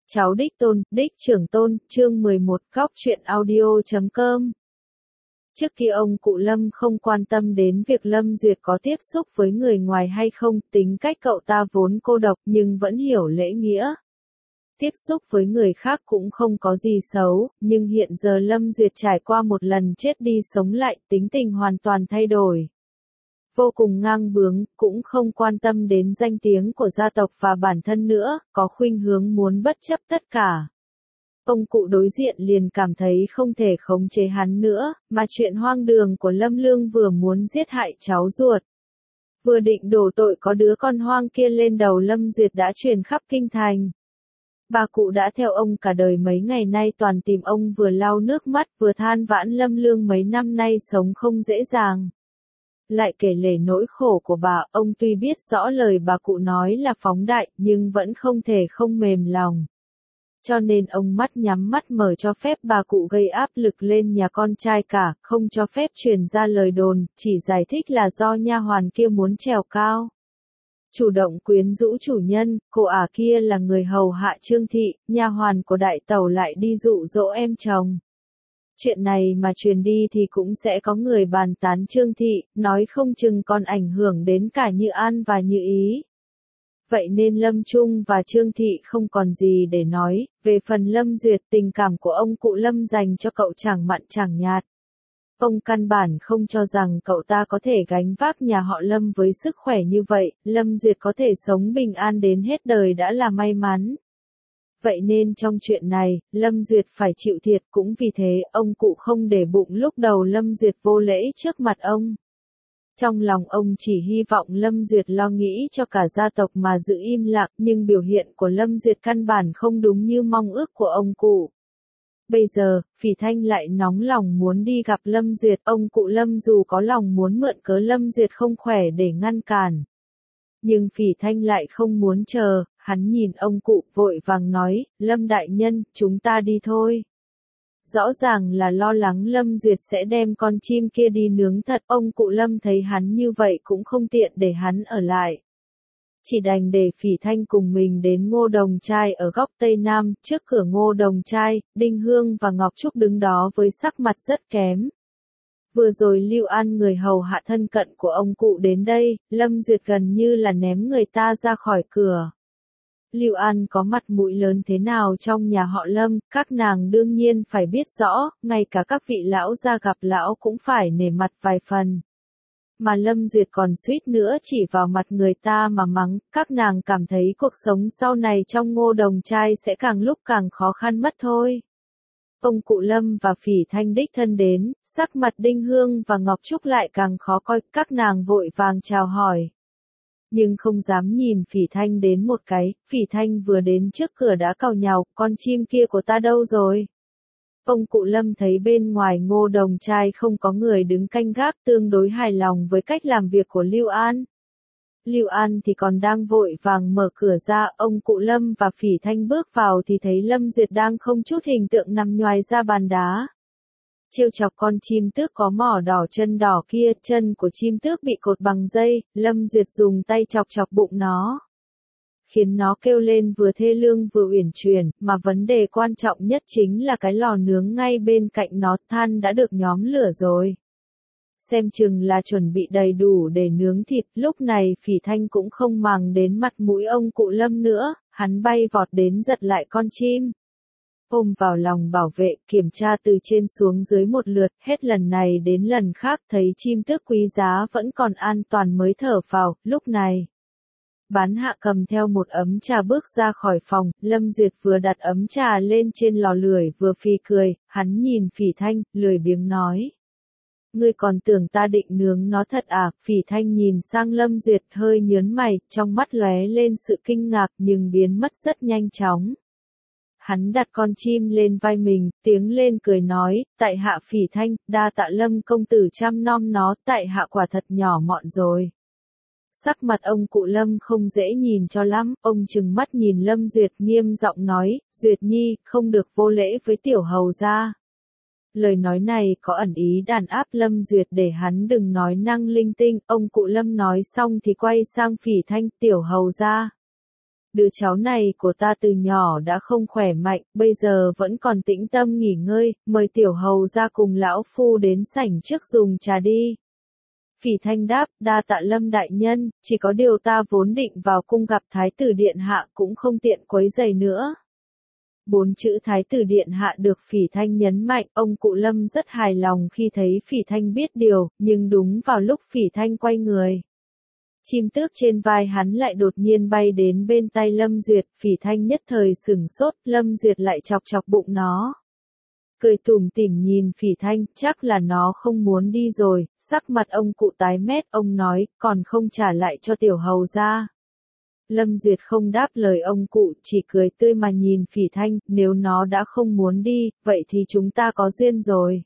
Cháu đích tôn, đích trưởng tôn, chương 11, góc truyện audio.com. Trước kia ông cụ Lâm không quan tâm đến việc Lâm Duyệt có tiếp xúc với người ngoài hay không, tính cách cậu ta vốn cô độc nhưng vẫn hiểu lễ nghĩa. Tiếp xúc với người khác cũng không có gì xấu, nhưng hiện giờ Lâm Duyệt trải qua một lần chết đi sống lại, tính tình hoàn toàn thay đổi. Vô cùng ngang bướng, cũng không quan tâm đến danh tiếng của gia tộc và bản thân nữa, có khuynh hướng muốn bất chấp tất cả. Ông cụ đối diện liền cảm thấy không thể khống chế hắn nữa, mà chuyện hoang đường của Lâm Lương vừa muốn giết hại cháu ruột. Vừa định đổ tội có đứa con hoang kia lên đầu Lâm Duyệt đã truyền khắp kinh thành. Bà cụ đã theo ông cả đời mấy ngày nay toàn tìm ông vừa lau nước mắt vừa than vãn Lâm Lương mấy năm nay sống không dễ dàng. Lại kể lể nỗi khổ của bà, ông tuy biết rõ lời bà cụ nói là phóng đại, nhưng vẫn không thể không mềm lòng. Cho nên ông mắt nhắm mắt mở cho phép bà cụ gây áp lực lên nhà con trai cả, không cho phép truyền ra lời đồn, chỉ giải thích là do nha hoàn kia muốn trèo cao. Chủ động quyến rũ chủ nhân, cô ả kia là người hầu hạ Trương Thị, nha hoàn của đại tẩu lại đi dụ dỗ em chồng. Chuyện này mà truyền đi thì cũng sẽ có người bàn tán Trương Thị, nói không chừng còn ảnh hưởng đến cả Như An và Như Ý. Vậy nên Lâm Trung và Trương Thị không còn gì để nói, về phần Lâm Duyệt tình cảm của ông cụ Lâm dành cho cậu chẳng mặn chẳng nhạt. Ông căn bản không cho rằng cậu ta có thể gánh vác nhà họ Lâm với sức khỏe như vậy, Lâm Duyệt có thể sống bình an đến hết đời đã là may mắn. Vậy nên trong chuyện này, Lâm Duyệt phải chịu thiệt cũng vì thế, ông cụ không để bụng lúc đầu Lâm Duyệt vô lễ trước mặt ông. Trong lòng ông chỉ hy vọng Lâm Duyệt lo nghĩ cho cả gia tộc mà giữ im lặng, nhưng biểu hiện của Lâm Duyệt căn bản không đúng như mong ước của ông cụ. Bây giờ, Phỉ Thanh lại nóng lòng muốn đi gặp Lâm Duyệt, ông cụ Lâm dù có lòng muốn mượn cớ Lâm Duyệt không khỏe để ngăn cản. Nhưng Phỉ Thanh lại không muốn chờ, hắn nhìn ông cụ vội vàng nói, Lâm đại nhân, chúng ta đi thôi. Rõ ràng là lo lắng Lâm Duyệt sẽ đem con chim kia đi nướng thật, ông cụ Lâm thấy hắn như vậy cũng không tiện để hắn ở lại. Chỉ đành để Phỉ Thanh cùng mình đến Ngô Đồng Trai ở góc Tây Nam, trước cửa Ngô Đồng Trai, Đinh Hương và Ngọc Trúc đứng đó với sắc mặt rất kém. Vừa rồi Lưu An người hầu hạ thân cận của ông cụ đến đây, Lâm Duyệt gần như là ném người ta ra khỏi cửa. Lưu An có mặt mũi lớn thế nào trong nhà họ Lâm, các nàng đương nhiên phải biết rõ, ngay cả các vị lão gia gặp lão cũng phải nể mặt vài phần. Mà Lâm Duyệt còn suýt nữa chỉ vào mặt người ta mà mắng, các nàng cảm thấy cuộc sống sau này trong Ngô Đồng Trai sẽ càng lúc càng khó khăn mất thôi. Ông cụ Lâm và Phỉ Thanh đích thân đến, sắc mặt Đinh Hương và Ngọc Trúc lại càng khó coi, các nàng vội vàng chào hỏi. Nhưng không dám nhìn Phỉ Thanh đến một cái, Phỉ Thanh vừa đến trước cửa đã càu nhàu, con chim kia của ta đâu rồi? Ông cụ Lâm thấy bên ngoài Ngô Đồng Trai không có người đứng canh gác, tương đối hài lòng với cách làm việc của Lưu An. Lưu An thì còn đang vội vàng mở cửa ra, ông cụ Lâm và Phỉ Thanh bước vào thì thấy Lâm Duyệt đang không chút hình tượng nằm nhoài ra bàn đá. Trêu chọc con chim tước có mỏ đỏ chân đỏ kia, chân của chim tước bị cột bằng dây, Lâm Duyệt dùng tay chọc chọc bụng nó. Khiến nó kêu lên vừa thê lương vừa uyển chuyển, mà vấn đề quan trọng nhất chính là cái lò nướng ngay bên cạnh nó, than đã được nhóm lửa rồi. Xem chừng là chuẩn bị đầy đủ để nướng thịt, lúc này Phỉ Thanh cũng không màng đến mặt mũi ông cụ Lâm nữa, hắn bay vọt đến giật lại con chim. Ôm vào lòng bảo vệ, kiểm tra từ trên xuống dưới một lượt, hết lần này đến lần khác thấy chim tước quý giá vẫn còn an toàn mới thở phào, lúc này. Bán hạ cầm theo một ấm trà bước ra khỏi phòng, Lâm Duyệt vừa đặt ấm trà lên trên lò lửa vừa phì cười, hắn nhìn Phỉ Thanh, lười biếng nói. Ngươi còn tưởng ta định nướng nó thật à? Phỉ Thanh nhìn sang Lâm Duyệt hơi nhớn mày, trong mắt lóe lên sự kinh ngạc nhưng biến mất rất nhanh chóng. Hắn đặt con chim lên vai mình, tiếng lên cười nói, tại hạ Phỉ Thanh, đa tạ Lâm công tử chăm nom nó, tại hạ quả thật nhỏ mọn rồi. Sắc mặt ông cụ Lâm không dễ nhìn cho lắm, ông trừng mắt nhìn Lâm Duyệt nghiêm giọng nói, Duyệt Nhi, không được vô lễ với tiểu hầu gia. Lời nói này có ẩn ý đàn áp Lâm Duyệt để hắn đừng nói năng linh tinh, ông cụ Lâm nói xong thì quay sang Phỉ Thanh, tiểu hầu gia. Đứa cháu này của ta từ nhỏ đã không khỏe mạnh, bây giờ vẫn còn tĩnh tâm nghỉ ngơi, mời tiểu hầu ra cùng lão phu đến sảnh trước dùng trà đi. Phỉ Thanh đáp, đa tạ Lâm đại nhân, chỉ có điều ta vốn định vào cung gặp Thái tử Điện Hạ cũng không tiện quấy rầy nữa. 4 chữ Thái tử Điện Hạ được Phỉ Thanh nhấn mạnh, ông cụ Lâm rất hài lòng khi thấy Phỉ Thanh biết điều, nhưng đúng vào lúc Phỉ Thanh quay người. Chim tước trên vai hắn lại đột nhiên bay đến bên tay Lâm Duyệt, Phỉ Thanh nhất thời sửng sốt, Lâm Duyệt lại chọc chọc bụng nó. Cười tủm tỉm nhìn Phỉ Thanh, chắc là nó không muốn đi rồi, sắc mặt ông cụ tái mét, ông nói, còn không trả lại cho tiểu hầu ra. Lâm Duyệt không đáp lời ông cụ, chỉ cười tươi mà nhìn Phỉ Thanh, nếu nó đã không muốn đi, vậy thì chúng ta có duyên rồi.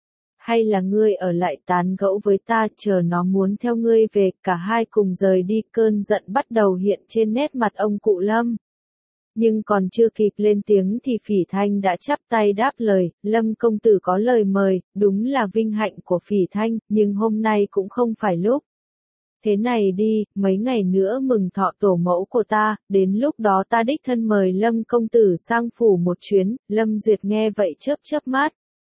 Hay là ngươi ở lại tán gẫu với ta, chờ nó muốn theo ngươi về, cả hai cùng rời đi, cơn giận bắt đầu hiện trên nét mặt ông cụ Lâm. Nhưng còn chưa kịp lên tiếng thì Phỉ Thanh đã chắp tay đáp lời, Lâm công tử có lời mời, đúng là vinh hạnh của Phỉ Thanh, nhưng hôm nay cũng không phải lúc. Thế này đi, mấy ngày nữa mừng thọ tổ mẫu của ta, đến lúc đó ta đích thân mời Lâm công tử sang phủ một chuyến, Lâm Duyệt nghe vậy chớp chớp mắt.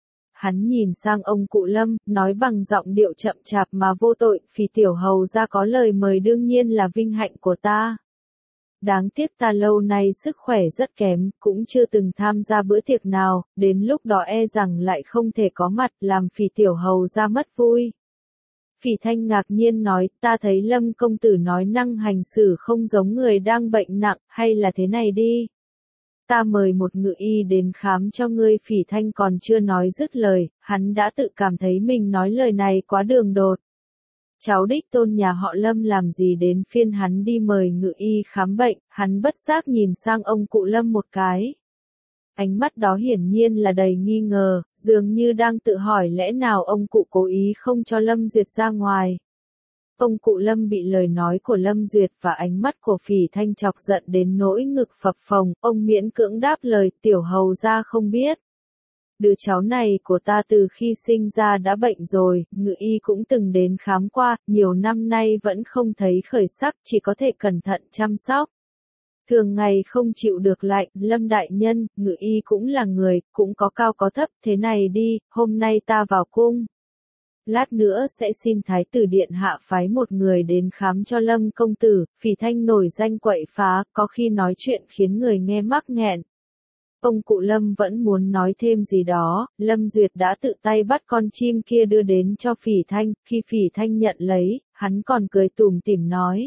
Hắn nhìn sang ông cụ Lâm, nói bằng giọng điệu chậm chạp mà vô tội, Phỉ tiểu hầu ra có lời mời đương nhiên là vinh hạnh của ta. Đáng tiếc ta lâu nay sức khỏe rất kém, cũng chưa từng tham gia bữa tiệc nào, đến lúc đó e rằng lại không thể có mặt, làm Phỉ tiểu hầu ra mất vui. Phỉ Thanh ngạc nhiên nói, ta thấy Lâm công tử nói năng hành xử không giống người đang bệnh nặng, hay là thế này đi. Ta mời một ngự y đến khám cho ngươi. Phỉ Thanh còn chưa nói dứt lời, hắn đã tự cảm thấy mình nói lời này quá đường đột. Cháu đích tôn nhà họ Lâm làm gì đến phiên hắn đi mời ngự y khám bệnh, hắn bất giác nhìn sang ông cụ Lâm một cái. Ánh mắt đó hiển nhiên là đầy nghi ngờ, dường như đang tự hỏi lẽ nào ông cụ cố ý không cho Lâm Duyệt ra ngoài. Ông cụ Lâm bị lời nói của Lâm Duyệt và ánh mắt của Phỉ Thanh chọc giận đến nỗi ngực phập phồng, ông miễn cưỡng đáp lời, tiểu hầu ra không biết. Đứa cháu này của ta từ khi sinh ra đã bệnh rồi, ngự y cũng từng đến khám qua, nhiều năm nay vẫn không thấy khởi sắc, chỉ có thể cẩn thận chăm sóc. Thường ngày không chịu được lạnh, Lâm đại nhân, ngự y cũng là người, cũng có cao có thấp, thế này đi, hôm nay ta vào cung. Lát nữa sẽ xin Thái tử Điện Hạ phái một người đến khám cho Lâm công tử. Phỉ Thanh nổi danh quậy phá, có khi nói chuyện khiến người nghe mắc nghẹn. Ông cụ Lâm vẫn muốn nói thêm gì đó, Lâm Duyệt đã tự tay bắt con chim kia đưa đến cho Phỉ Thanh, khi Phỉ Thanh nhận lấy, hắn còn cười tủm tỉm nói.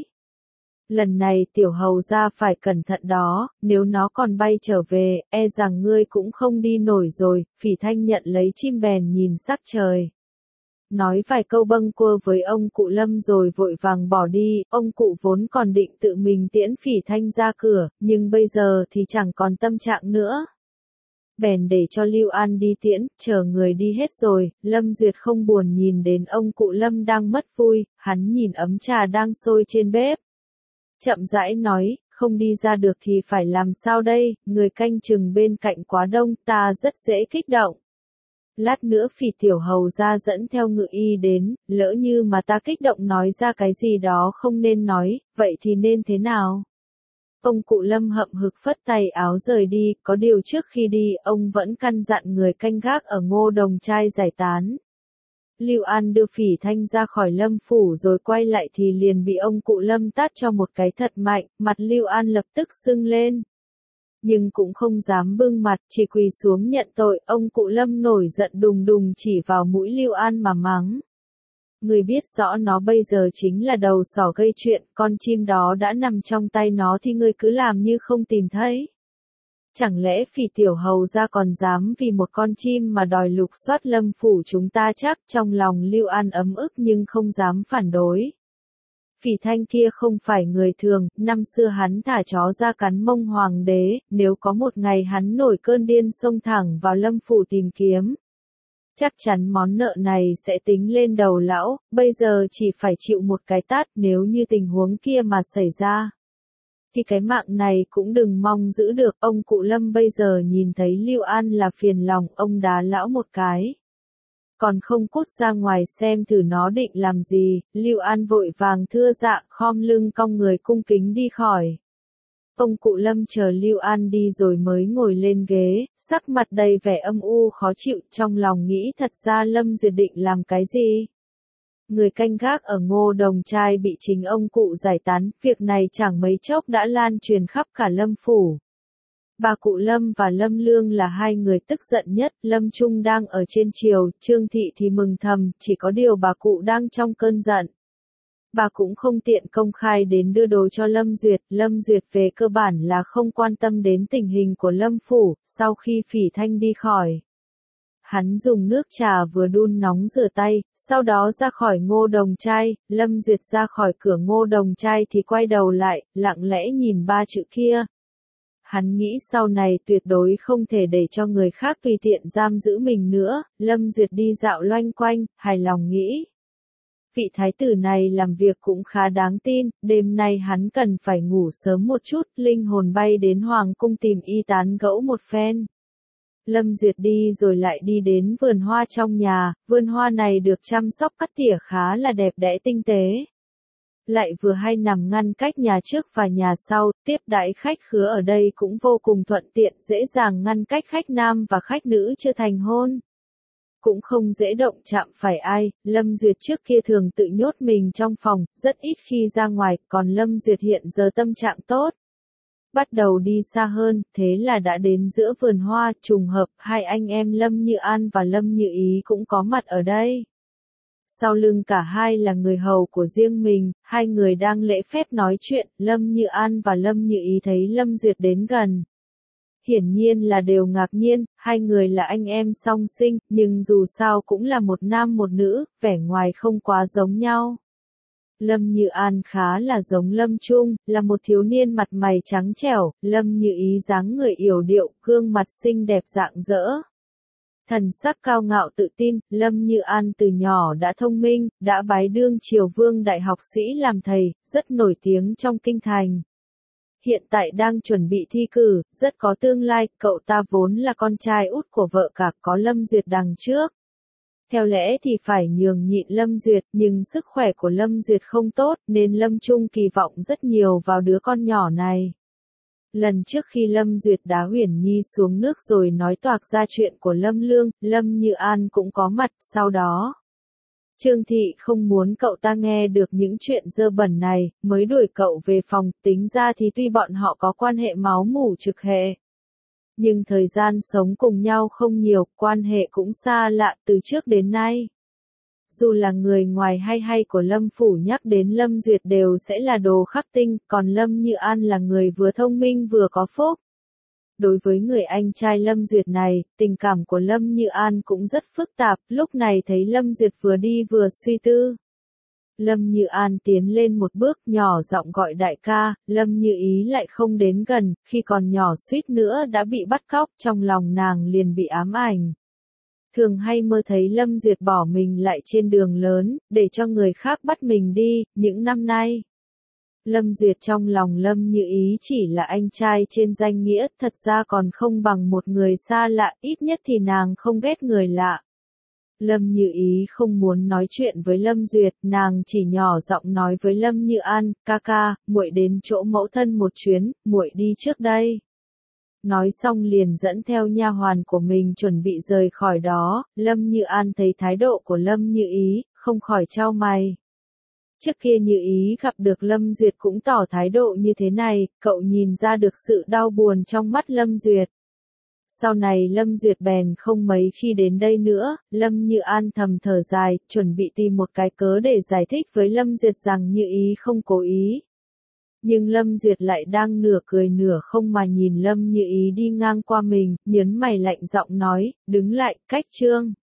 Lần này tiểu hầu ra phải cẩn thận đó, nếu nó còn bay trở về, e rằng ngươi cũng không đi nổi rồi. Phỉ Thanh nhận lấy chim bèn nhìn sắc trời. Nói vài câu bâng quơ với ông cụ Lâm rồi vội vàng bỏ đi, ông cụ vốn còn định tự mình tiễn Phỉ Thanh ra cửa, nhưng bây giờ thì chẳng còn tâm trạng nữa. Bèn để cho Lưu An đi tiễn, chờ người đi hết rồi, Lâm Duyệt không buồn nhìn đến ông cụ Lâm đang mất vui, hắn nhìn ấm trà đang sôi trên bếp. Chậm rãi nói, không đi ra được thì phải làm sao đây, người canh chừng bên cạnh quá đông, ta rất dễ kích động. Lát nữa Phỉ tiểu hầu ra dẫn theo ngự y đến, lỡ như mà ta kích động nói ra cái gì đó không nên nói, vậy thì nên thế nào? Ông cụ Lâm hậm hực phất tay áo rời đi, có điều trước khi đi, ông vẫn căn dặn người canh gác ở Ngô Đồng Trai giải tán. Lưu An đưa Phỉ Thanh ra khỏi Lâm phủ rồi quay lại thì liền bị ông cụ Lâm tát cho một cái thật mạnh, mặt Lưu An lập tức sưng lên. Nhưng cũng không dám bưng mặt, chỉ quỳ xuống nhận tội, ông cụ Lâm nổi giận đùng đùng chỉ vào mũi Lưu An mà mắng. Người biết rõ nó bây giờ chính là đầu sỏ gây chuyện, con chim đó đã nằm trong tay nó thì ngươi cứ làm như không tìm thấy. Chẳng lẽ Phỉ tiểu hầu ra còn dám vì một con chim mà đòi lục soát Lâm phủ chúng ta chắc? Trong lòng Lưu An ấm ức nhưng không dám phản đối. Phỉ Thanh kia không phải người thường, năm xưa hắn thả chó ra cắn mông hoàng đế, nếu có một ngày hắn nổi cơn điên xông thẳng vào Lâm phủ tìm kiếm. Chắc chắn món nợ này sẽ tính lên đầu lão, bây giờ chỉ phải chịu một cái tát, nếu như tình huống kia mà xảy ra. Thì cái mạng này cũng đừng mong giữ được. Ông cụ Lâm bây giờ nhìn thấy Lưu An là phiền lòng, ông đá lão một cái. Còn không cút ra ngoài xem thử nó định làm gì. Lưu An vội vàng thưa dạ, khom lưng cong người cung kính đi khỏi. Ông cụ Lâm chờ Lưu An đi rồi mới ngồi lên ghế, sắc mặt đầy vẻ âm u khó chịu, trong lòng nghĩ thật ra Lâm Duyệt định làm cái gì? Người canh gác ở Ngô Đồng Trai bị chính ông cụ giải tán, việc này chẳng mấy chốc đã lan truyền khắp cả Lâm phủ. Bà cụ Lâm và Lâm Lương là hai người tức giận nhất, Lâm Trung đang ở trên triều, Trương Thị thì mừng thầm, chỉ có điều bà cụ đang trong cơn giận. Bà cũng không tiện công khai đến đưa đồ cho Lâm Duyệt về cơ bản là không quan tâm đến tình hình của Lâm phủ, sau khi Phỉ Thanh đi khỏi. Hắn dùng nước trà vừa đun nóng rửa tay, sau đó ra khỏi Ngô Đồng Trai, Lâm Duyệt ra khỏi cửa Ngô Đồng Trai thì quay đầu lại, lặng lẽ nhìn ba chữ kia. Hắn nghĩ sau này tuyệt đối không thể để cho người khác tùy tiện giam giữ mình nữa, Lâm Duyệt đi dạo loanh quanh, hài lòng nghĩ. Vị thái tử này làm việc cũng khá đáng tin, đêm nay hắn cần phải ngủ sớm một chút, linh hồn bay đến Hoàng cung tìm y tán gẫu một phen. Lâm Duyệt đi rồi lại đi đến vườn hoa trong nhà, vườn hoa này được chăm sóc cắt tỉa khá là đẹp đẽ tinh tế. Lại vừa hay nằm ngăn cách nhà trước và nhà sau, tiếp đãi khách khứa ở đây cũng vô cùng thuận tiện, dễ dàng ngăn cách khách nam và khách nữ chưa thành hôn. Cũng không dễ động chạm phải ai, Lâm Duyệt trước kia thường tự nhốt mình trong phòng, rất ít khi ra ngoài, còn Lâm Duyệt hiện giờ tâm trạng tốt. Bắt đầu đi xa hơn, thế là đã đến giữa vườn hoa, trùng hợp, hai anh em Lâm Như An và Lâm Như Ý cũng có mặt ở đây. Sau lưng cả hai là người hầu của riêng mình, hai người đang lễ phép nói chuyện, Lâm Như An và Lâm Như Ý thấy Lâm Duyệt đến gần. Hiển nhiên là đều ngạc nhiên, hai người là anh em song sinh, nhưng dù sao cũng là một nam một nữ, vẻ ngoài không quá giống nhau. Lâm Như An khá là giống Lâm Trung, là một thiếu niên mặt mày trắng trẻo, Lâm Như Ý dáng người yểu điệu, gương mặt xinh đẹp rạng rỡ. Thần sắc cao ngạo tự tin, Lâm Như An từ nhỏ đã thông minh, đã bái đương triều vương đại học sĩ làm thầy, rất nổi tiếng trong kinh thành. Hiện tại đang chuẩn bị thi cử, rất có tương lai, cậu ta vốn là con trai út của vợ cả có Lâm Duyệt đằng trước. Theo lẽ thì phải nhường nhịn Lâm Duyệt, nhưng sức khỏe của Lâm Duyệt không tốt, nên Lâm Trung kỳ vọng rất nhiều vào đứa con nhỏ này. Lần trước khi Lâm Duyệt đá Huyền Nhi xuống nước rồi nói toạc ra chuyện của Lâm Lương, Lâm Như An cũng có mặt, sau đó. Trương Thị không muốn cậu ta nghe được những chuyện dơ bẩn này, mới đuổi cậu về phòng, tính ra thì tuy bọn họ có quan hệ máu mủ trực hệ. Nhưng thời gian sống cùng nhau không nhiều, quan hệ cũng xa lạ từ trước đến nay. Dù là người ngoài hay của Lâm phủ nhắc đến Lâm Duyệt đều sẽ là đồ khắc tinh, còn Lâm Như An là người vừa thông minh vừa có phúc. Đối với người anh trai Lâm Duyệt này, tình cảm của Lâm Như An cũng rất phức tạp, lúc này thấy Lâm Duyệt vừa đi vừa suy tư. Lâm Như An tiến lên một bước nhỏ giọng gọi đại ca, Lâm Như Ý lại không đến gần, khi còn nhỏ suýt nữa đã bị bắt cóc, trong lòng nàng liền bị ám ảnh. Thường hay mơ thấy Lâm Duyệt bỏ mình lại trên đường lớn, để cho người khác bắt mình đi, những năm nay. Lâm Duyệt trong lòng Lâm Như Ý chỉ là anh trai trên danh nghĩa, thật ra còn không bằng một người xa lạ, ít nhất thì nàng không ghét người lạ. Lâm Như Ý không muốn nói chuyện với Lâm Duyệt, nàng chỉ nhỏ giọng nói với Lâm Như An, ca ca, muội đến chỗ mẫu thân một chuyến, muội đi trước đây. Nói xong liền dẫn theo nha hoàn của mình chuẩn bị rời khỏi đó, Lâm Như An thấy thái độ của Lâm Như Ý, không khỏi chau mày. Trước kia Như Ý gặp được Lâm Duyệt cũng tỏ thái độ như thế này, cậu nhìn ra được sự đau buồn trong mắt Lâm Duyệt. Sau này Lâm Duyệt bèn không mấy khi đến đây nữa, Lâm Như An thầm thở dài, chuẩn bị tìm một cái cớ để giải thích với Lâm Duyệt rằng Như Ý không cố ý. Nhưng Lâm Duyệt lại đang nửa cười nửa không mà nhìn Lâm Như Ý đi ngang qua mình, nhớn mày lạnh giọng nói, đứng lại, cách trương.